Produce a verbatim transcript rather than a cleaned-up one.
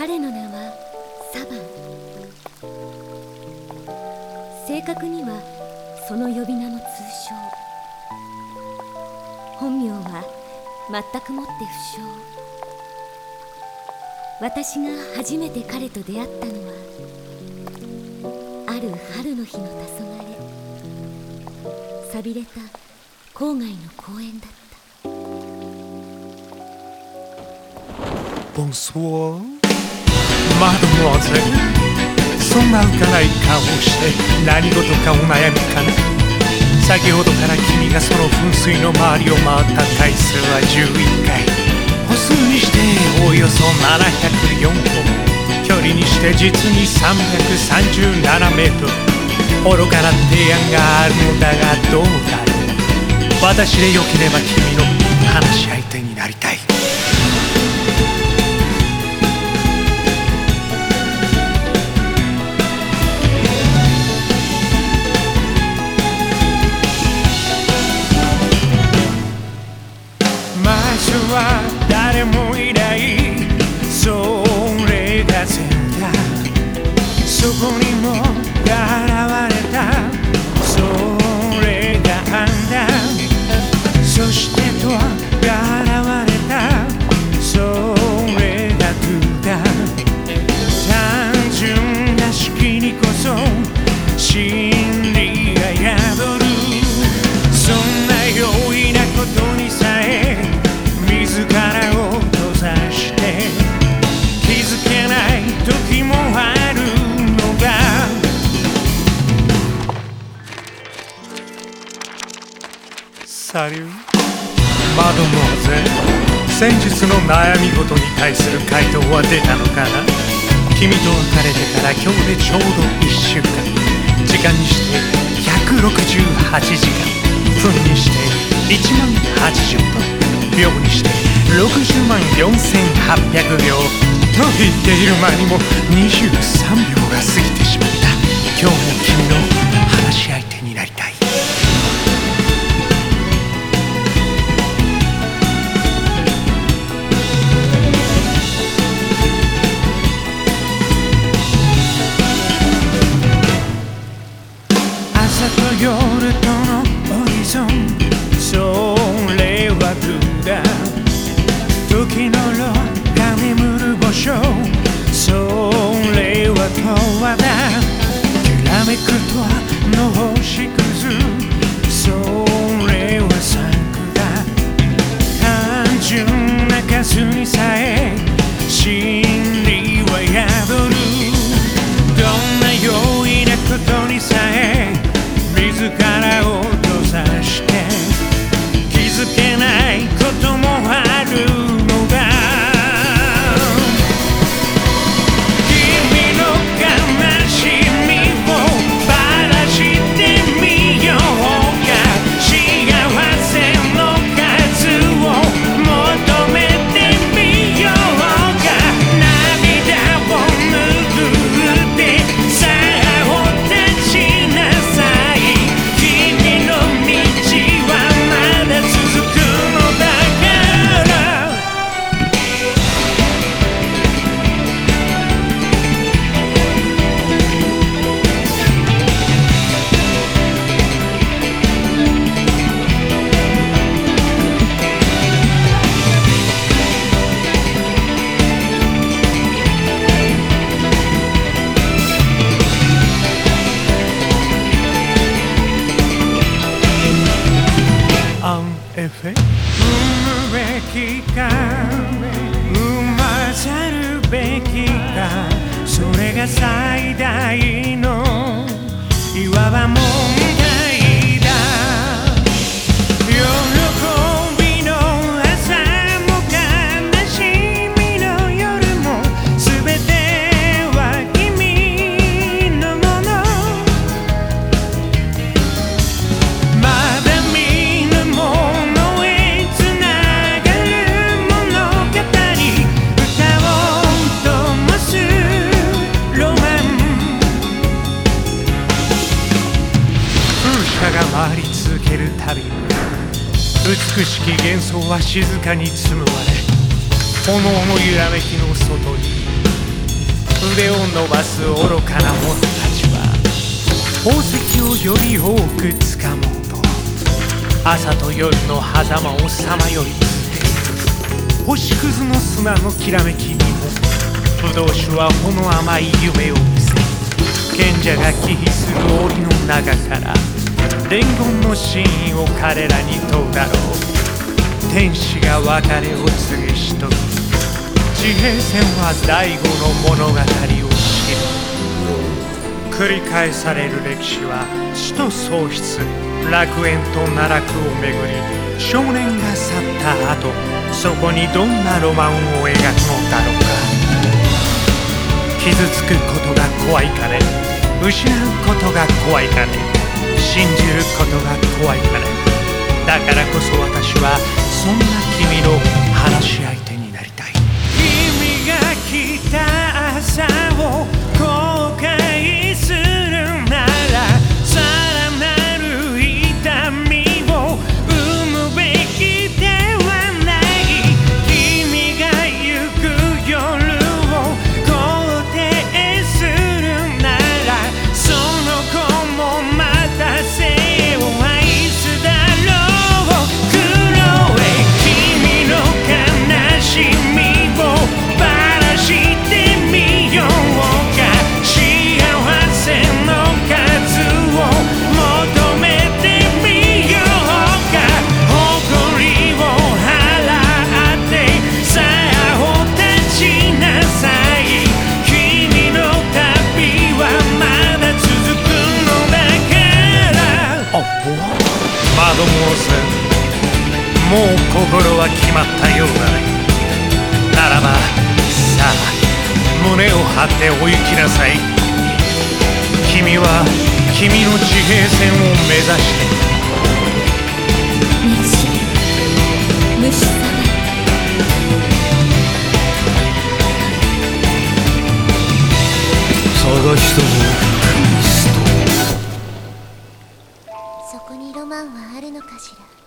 彼の名はサバン。正確にはその呼び名も通称。本名は全くもって不詳。私が初めて彼と出会ったのはある春の日の黄昏、寂れた郊外の公園だった。 Bonsoir, Mademoiselle。そんな浮かない顔をして何事かお悩みかな。先ほどから君がその噴水の周りを回った回数はじゅういっかい。歩数にしておよそななひゃくよんほん、距離にして実にさんびゃくさんじゅうななメートル。愚かな提案があるのだがどうだろう。私でよければ君の話し相手になりたい。誰もいない、それが全だ。そこにも現れた、それがあんだ。そしてと現れた、それがトゥだ。単純な式にこそ真理が宿る。そんな容易なことにさえ自らを閉ざして気づけない時もあるのだ。サリュー、マドモアゼル。先日の悩み事に対する回答は出たのかな。君と別れてから今日でちょうどいっしゅうかん。時間にしてひゃくろくじゅうはちじかん、分にしていちまんはちじゅっぷん、秒にしてろくじゅうまんよんせんはっぴゃくびょうと言っている間にもにじゅうさんびょうが過ぎてしまった。今日も君の話し相手になりたい。朝と夜とのホリゾン、それはどうだ。時のろが眠る場所、それは永遠だ。きらめくとの星屑、それはサンクだ。単純な数にさえ真理は宿る。どんな容易なことにさえ自らを閉ざして気づけないこともあるのだ。君の悲しみをばらしてみようか。幸せの数を求めてみようか。涙を拭ってさあお立ちなさい。君の道はまだ続くのだから。アンエフェ産むべきか産まざるべきか、それが最大のいわば問題だ。喜びの朝も悲しみの夜も全ては君のもの。まだ見ぬものへつながる物語、歌を灯すロマン。風車が回り続けるたびに美しき幻想は静かに紡われ、炎の揺らめきの外に腕を伸ばす愚かな者たちは宝石をより多くつかもうと朝と夜の狭間をさまよい続ける。星屑の砂のきらめきにも不動酒はほの甘い夢を見せ、賢者が忌避する檻の中から伝言の真意を彼らに問うだろう。天使が別れを告げしとき、地平線は第五の物語を知る。繰り返される歴史は死と喪失、楽園と奈落をめぐり、少年が去った後、そこにどんなロマンを描くのだろうか。傷つくことが怖いかね、失うことが怖いかね、信じることが怖いかね。だからこそ私はそんな君の話し相手になりたい。君が来た朝を後悔するなら、さらなる痛みを生むべきではない。君が行く夜を肯定するなら、その子もまた背を愛すだろう。黒い君の悲しみをばらしてみようか。幸せの数を求めてみようか。誇りを払ってさあ立ちなさい。君の旅はまだ続くのだから。マドモーゼル、もう心は決まったようだね。ならばさあ胸を張ってお行きなさい。君は君の地平線を目指して飯虫様、 探したのクリスト。 そこにロマンはあるのかしら。